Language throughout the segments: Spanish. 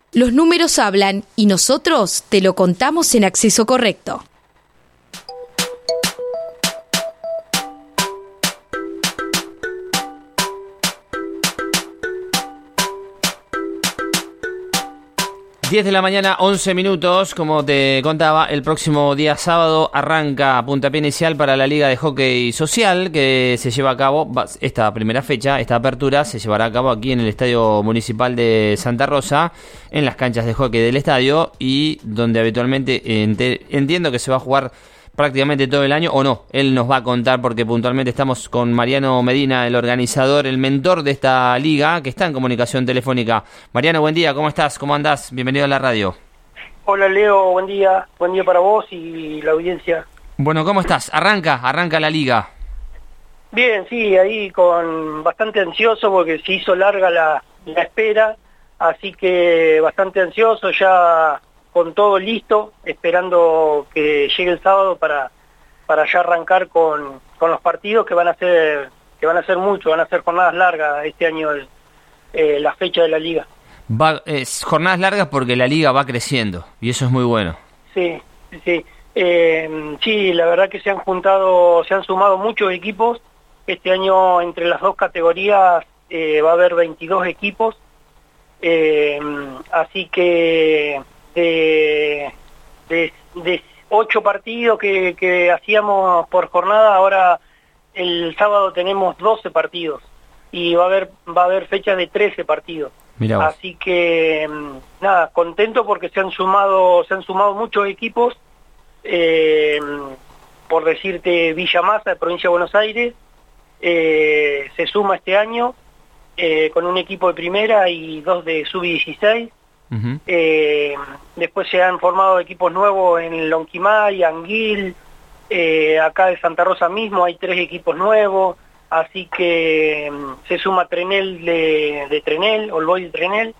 Los números hablan y nosotros te lo contamos en Acceso Correcto. Diez de la mañana, 11 minutos, como te contaba, el próximo día sábado arranca puntapié inicial para la Liga de Hockey Social, que se lleva a cabo, esta primera fecha, esta apertura, se llevará a cabo aquí en el Estadio Municipal de Santa Rosa, en las canchas de hockey del estadio, y donde habitualmente entiendo que se va a jugar prácticamente todo el año, o no, él nos va a contar porque puntualmente estamos con Mariano Medina, el organizador, el mentor de esta liga, que está en comunicación telefónica. Mariano, buen día, ¿cómo estás? ¿Cómo andás? Bienvenido a la radio. Hola Leo, buen día para vos y la audiencia. Bueno, ¿cómo estás? Arranca la liga. Bien, sí, ahí con bastante ansioso porque se hizo larga la espera, así que bastante ansioso, ya con todo listo, esperando que llegue el sábado para ya arrancar con los partidos que van a ser muchos, van a ser jornadas largas este año la fecha de la liga. Jornadas largas porque la liga va creciendo y eso es muy bueno. Sí. Sí, la verdad que se han sumado muchos equipos. Este año entre las dos categorías va a haber 22 equipos, así que de 8 partidos que hacíamos por jornada, ahora el sábado tenemos 12 partidos y va a haber fechas de 13 partidos. Así que nada, contento porque se han sumado muchos equipos, por decirte Villa Masa de Provincia de Buenos Aires se suma este año con un equipo de primera y 2 de sub-16. Uh-huh. Después se han formado equipos nuevos en Lonquimay, Anguil, acá de Santa Rosa mismo hay 3 equipos nuevos, así que se suma Trenel de Trenel, Olboy de Trenel,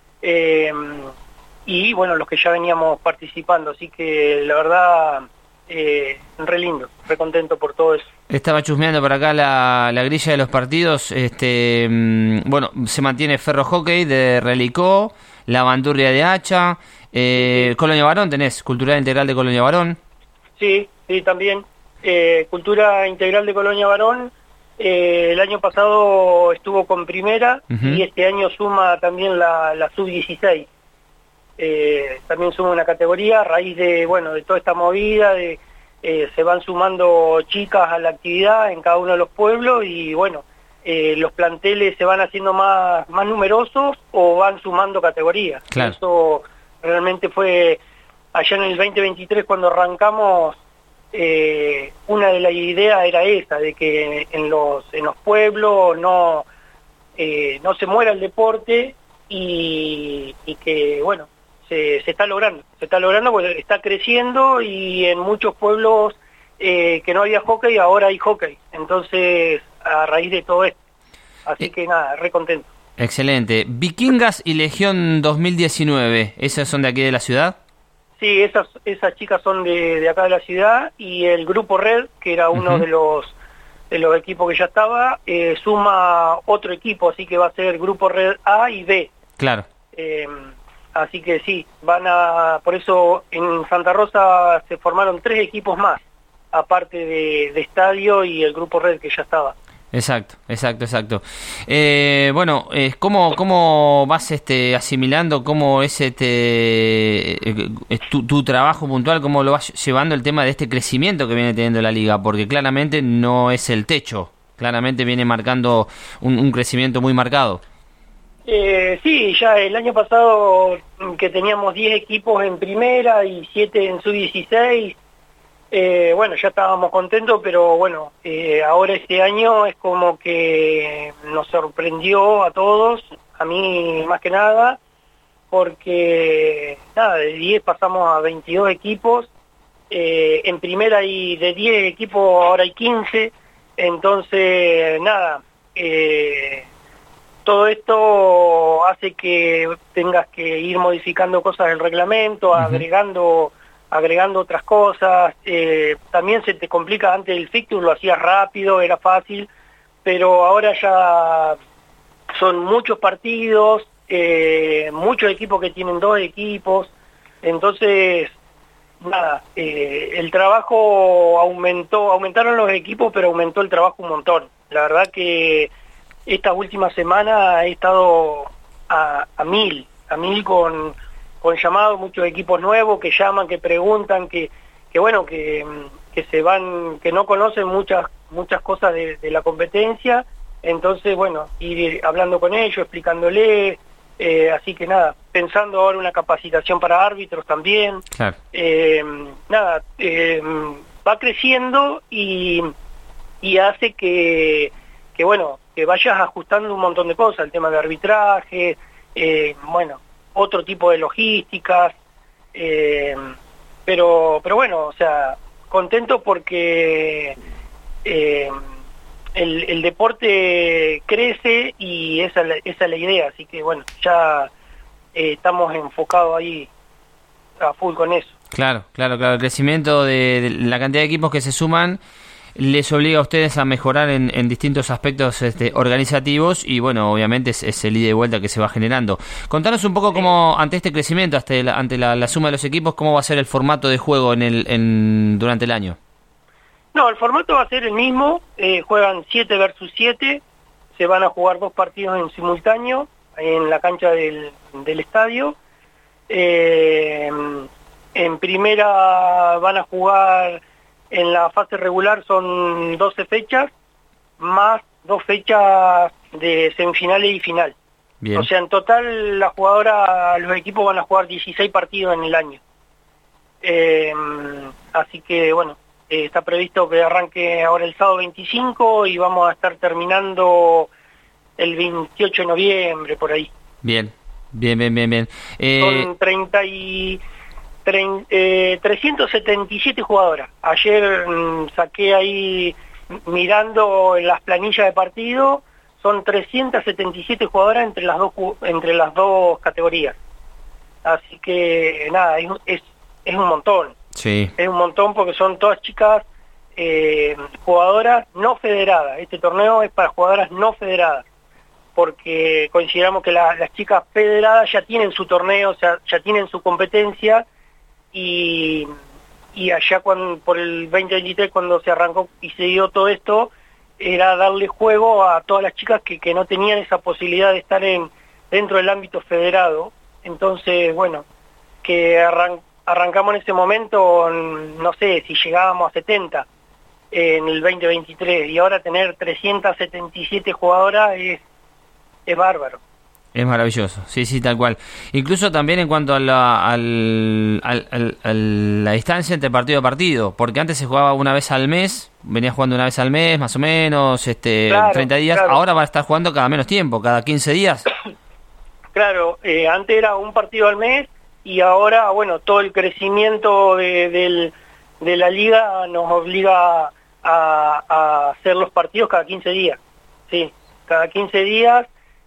y bueno, los que ya veníamos participando, así que la verdad re lindo, re contento por todo eso. Estaba chusmeando por acá la grilla de los partidos. Bueno, se mantiene Ferro Hockey de Relicó, La Bandurria de Hacha, Colonia Barón, tenés Cultural Integral de Colonia Barón. Sí, también. Cultura Integral de Colonia Barón, el año pasado estuvo con primera, uh-huh, y este año suma también la sub-16. También suma una categoría a raíz de toda esta movida, se van sumando chicas a la actividad en cada uno de los pueblos y los planteles se van haciendo más numerosos o van sumando categorías. Claro. Eso realmente fue allá en el 2023 cuando arrancamos. Una de las ideas era esa, de que en los pueblos no se muera el deporte y que se está logrando porque está creciendo y en muchos pueblos que no había hockey, ahora hay hockey, entonces a raíz de todo esto, así que nada, re contento. Excelente. Vikingas y Legión 2019, ¿esas son de aquí de la ciudad? Sí, esas chicas son de acá de la ciudad, y el Grupo Red, que era uno, uh-huh, de los equipos que ya estaba, suma otro equipo, así que va a ser Grupo Red A y B. Claro. Así que sí, por eso en Santa Rosa se formaron 3 equipos más, aparte de Estadio y el Grupo Red que ya estaba. Exacto. ¿Cómo vas asimilando, cómo es tu trabajo puntual, cómo lo vas llevando el tema de este crecimiento que viene teniendo la liga? Porque claramente no es el techo, claramente viene marcando un crecimiento muy marcado. Sí, ya el año pasado que teníamos 10 equipos en primera y 7 en sub-16, ya estábamos contentos, pero ahora este año es como que nos sorprendió a todos, a mí más que nada, porque de 10 pasamos a 22 equipos, en primera y de 10 equipos ahora hay 15, entonces todo esto hace que tengas que ir modificando cosas del reglamento, uh-huh, agregando otras cosas, también se te complica. Antes el fixture lo hacías rápido, era fácil, pero ahora ya son muchos partidos, muchos equipos que tienen 2 equipos, entonces nada, el trabajo aumentaron los equipos, pero aumentó el trabajo un montón. La verdad que esta última semana he estado a mil con llamados, muchos equipos nuevos que llaman, que preguntan, que bueno, que se van, que no conocen muchas cosas de la competencia, entonces bueno, ir hablando con ellos, explicándoles, así que nada, pensando ahora una capacitación para árbitros también. Claro. Nada, va creciendo y hace que bueno, que vayas ajustando un montón de cosas, el tema de arbitraje, bueno, otro tipo de logísticas, pero bueno, o sea, contento porque el deporte crece y esa es la idea, así que bueno, ya estamos enfocados ahí a full con eso. Claro, el crecimiento de la cantidad de equipos que se suman les obliga a ustedes a mejorar en distintos aspectos organizativos y bueno, obviamente es el ida y vuelta que se va generando. Contanos un poco cómo, ante este crecimiento, ante la suma de los equipos, cómo va a ser el formato de juego durante el año. No, el formato va a ser el mismo, juegan 7 versus 7, se van a jugar 2 partidos en simultáneo en la cancha del estadio. En primera van a jugar, en la fase regular son 12 fechas, más 2 fechas de semifinales y final. Bien. O sea, en total los equipos van a jugar 16 partidos en el año. Así que bueno, está previsto que arranque ahora el sábado 25 y vamos a estar terminando el 28 de noviembre, por ahí. Bien. Son 377 jugadoras. Ayer saqué ahí, mirando en las planillas de partido, son 377 jugadoras entre las dos categorías. Así que nada, es un montón. Sí. Es un montón porque son todas chicas jugadoras no federadas. Este torneo es para jugadoras no federadas, porque consideramos que las chicas federadas ya tienen su torneo, o sea, ya tienen su competencia, y allá por el 2023, cuando se arrancó y se dio todo esto, era darle juego a todas las chicas que no tenían esa posibilidad de estar dentro del ámbito federado. Entonces, bueno, que arrancamos en ese momento, no sé si llegábamos a 70 en el 2023, y ahora tener 377 jugadoras es bárbaro. Es maravilloso, sí, tal cual. Incluso también en cuanto a la distancia entre partido a partido, porque antes se jugaba una vez al mes, venía jugando una vez al mes, más o menos, claro, 30 días, claro. Ahora va a estar jugando cada menos tiempo, cada 15 días. Claro, antes era un partido al mes, y ahora, bueno, todo el crecimiento de la liga nos obliga a hacer los partidos cada 15 días, sí, cada 15 días,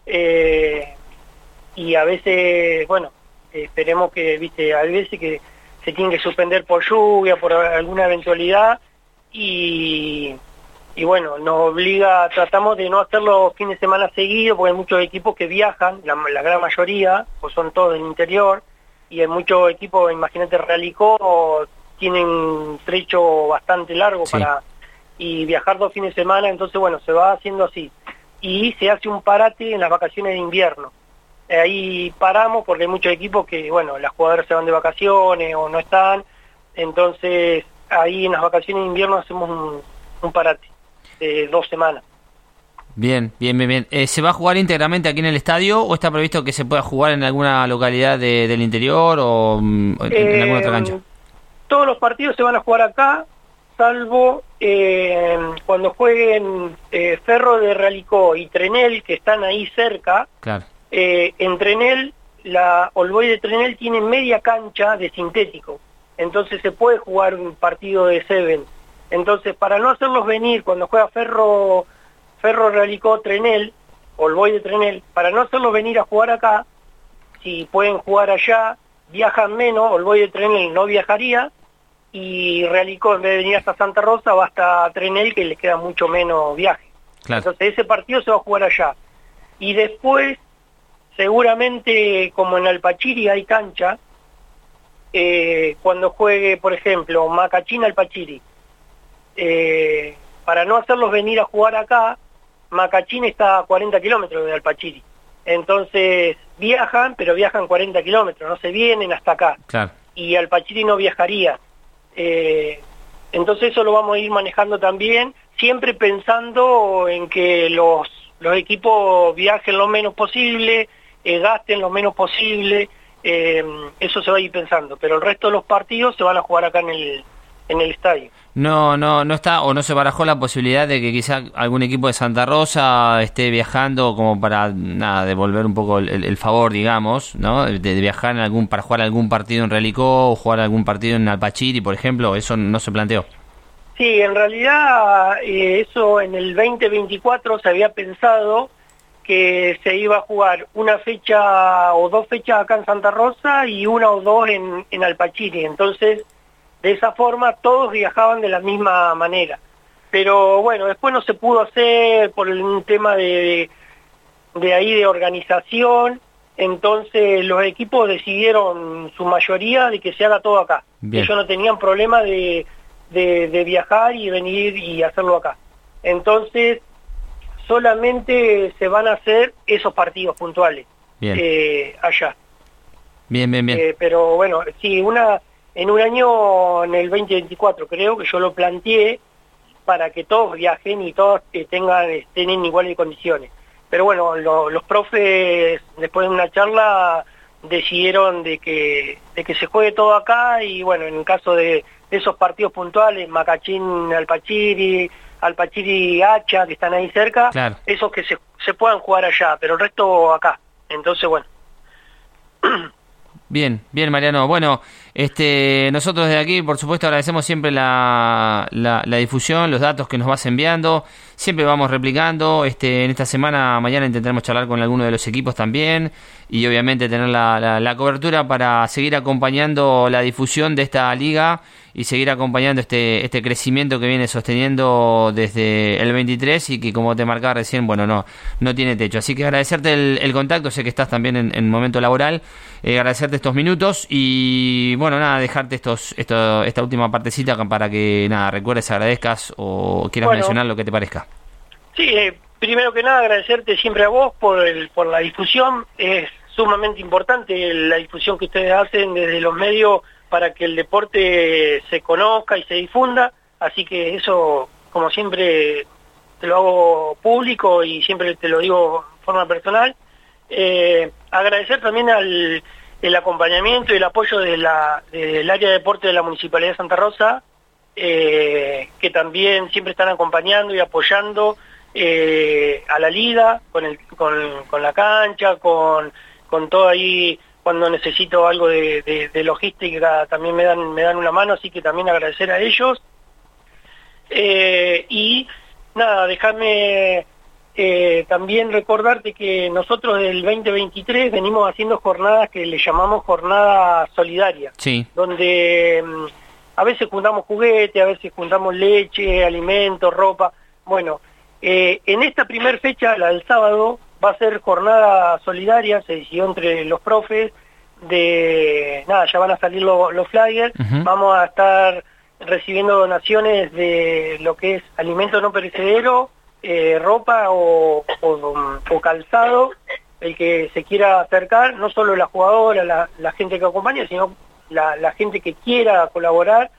y a veces, bueno, esperemos que, viste, hay veces que se tienen que suspender por lluvia, por alguna eventualidad, y bueno, nos obliga, tratamos de no hacerlo fines de semana seguidos, porque hay muchos equipos que viajan, la gran mayoría, pues son todos del interior, y hay muchos equipos, imagínate, Realicó, tienen un trecho bastante largo, sí, y viajar 2 fines de semana, entonces bueno, se va haciendo así. Y se hace un parate en las vacaciones de invierno. Ahí paramos porque hay muchos equipos que, bueno, las jugadoras se van de vacaciones o no están, entonces ahí en las vacaciones de invierno hacemos un parate de 2 semanas. Bien. ¿Se va a jugar íntegramente aquí en el estadio o está previsto que se pueda jugar en alguna localidad del interior o en alguna otra cancha? Todos los partidos se van a jugar acá, salvo cuando jueguen Ferro de Realicó y Trenel, que están ahí cerca. Claro. En Trenel, la All Boys de Trenel tiene media cancha de sintético, entonces se puede jugar un partido de Seven. Entonces, para no hacerlos venir cuando juega Ferro Realicó Trenel, All Boys de Trenel, para no hacerlos venir a jugar acá, si pueden jugar allá, viajan menos, All Boys de Trenel no viajaría, y Realicó, en vez de venir hasta Santa Rosa, va hasta Trenel, que les queda mucho menos viaje. Claro. Entonces ese partido se va a jugar allá. Y después seguramente como en Alpachiri hay cancha, cuando juegue, por ejemplo, Macachín Alpachiri, para no hacerlos venir a jugar acá, Macachín está a 40 kilómetros de Alpachiri. Entonces viajan, pero viajan 40 kilómetros, no se vienen hasta acá. Claro. Y Alpachiri no viajaría. Entonces eso lo vamos a ir manejando también, siempre pensando en que los equipos viajen lo menos posible, gasten lo menos posible, eso se va a ir pensando, pero el resto de los partidos se van a jugar acá en el estadio. No está, o no se barajó la posibilidad de que quizá algún equipo de Santa Rosa esté viajando como para devolver un poco el favor, digamos, ¿no? De viajar para jugar algún partido en Relicó o jugar algún partido en Alpachiri, por ejemplo. Eso no se planteó. Sí, en realidad eso en el 2024 se había pensado que se iba a jugar una fecha o 2 fechas acá en Santa Rosa y 1 o 2 en Alpachiri. Entonces, de esa forma todos viajaban de la misma manera. Pero bueno, después no se pudo hacer por un tema de organización. Entonces los equipos decidieron, su mayoría, de que se haga todo acá. Bien. Ellos no tenían problema de viajar y venir y hacerlo acá. Entonces solamente se van a hacer esos partidos puntuales. Bien. Allá. Bien. Pero bueno, sí, en un año, en el 2024, creo que yo lo planteé para que todos viajen y todos estén en iguales condiciones. Pero bueno, los profes, después de una charla, decidieron de que se juegue todo acá, y bueno, en el caso de esos partidos puntuales, Macachín Alpachiri, Alpachiri Hacha, que están ahí cerca, claro, esos que se puedan jugar allá, pero el resto acá. Entonces, bueno. Bien, Mariano. Bueno, nosotros desde aquí, por supuesto, agradecemos siempre la difusión, los datos que nos vas enviando. Siempre vamos replicando. En esta semana, mañana intentaremos charlar con alguno de los equipos también, y obviamente tener la cobertura para seguir acompañando la difusión de esta liga y seguir acompañando este crecimiento que viene sosteniendo desde el 23 y que, como te marcaba recién, bueno, no tiene techo. Así que agradecerte el contacto, sé que estás también en momento laboral, agradecerte estos minutos y, bueno, dejarte esta última partecita para que, recuerdes, agradezcas o quieras mencionar lo que te parezca. Sí, primero que nada agradecerte siempre a vos por la difusión. Es sumamente importante la difusión que ustedes hacen desde los medios para que el deporte se conozca y se difunda, así que eso, como siempre, te lo hago público y siempre te lo digo de forma personal. Agradecer también el acompañamiento y el apoyo del área de deporte de la Municipalidad de Santa Rosa, que también siempre están acompañando y apoyando a la liga, con la cancha, con todo ahí. Cuando necesito algo de logística también me dan una mano, así que también agradecer a ellos. Y dejarme también recordarte que nosotros del 2023 venimos haciendo jornadas que le llamamos jornada solidaria, sí, donde a veces juntamos juguetes, a veces juntamos leche, alimentos, ropa. Bueno, en esta primer fecha, la del sábado, va a ser jornada solidaria, se decidió entre los profes, ya van a salir los flyers. Uh-huh. Vamos a estar recibiendo donaciones de lo que es alimento no perecedero, ropa o calzado, el que se quiera acercar, no solo la jugadora, la gente que acompaña, sino la gente que quiera colaborar.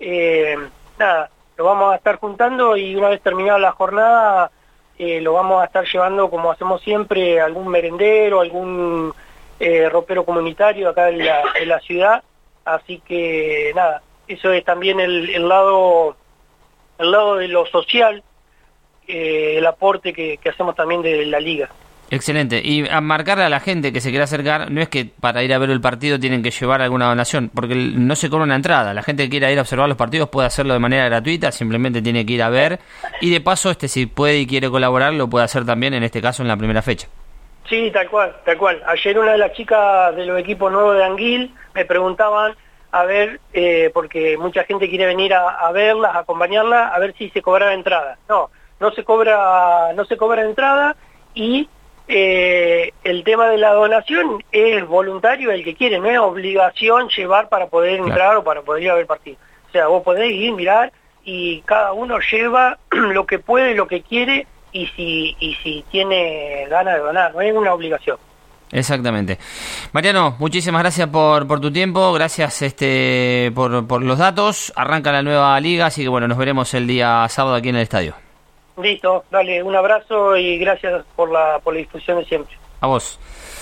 Lo vamos a estar juntando, y una vez terminada la jornada, lo vamos a estar llevando, como hacemos siempre, algún merendero, algún ropero comunitario acá en la ciudad. Así que eso es también el lado de lo social, el aporte que hacemos también de la liga. Excelente. Y a marcarle a la gente que se quiera acercar, no es que para ir a ver el partido tienen que llevar alguna donación, porque no se cobra una entrada. La gente que quiera ir a observar los partidos puede hacerlo de manera gratuita, simplemente tiene que ir a ver, y de paso si puede y quiere colaborar, lo puede hacer también, en este caso en la primera fecha. Sí, tal cual. Ayer una de las chicas de los equipos nuevos de Anguil me preguntaban, a ver, porque mucha gente quiere venir a verlas, a acompañarlas, a ver si se cobraba entrada. No se cobra entrada, y El tema de la donación es voluntario el que quiere, no es obligación llevar para poder entrar o para poder ir a ver partido. O sea, vos podés ir, mirar, y cada uno lleva lo que puede, lo que quiere, y si tiene ganas de donar, no es una obligación. Exactamente. Mariano, muchísimas gracias por tu tiempo, gracias por los datos. Arranca la nueva liga, así que bueno, nos veremos el día sábado aquí en el estadio. Listo, dale, un abrazo y gracias por la difusión de siempre. A vos.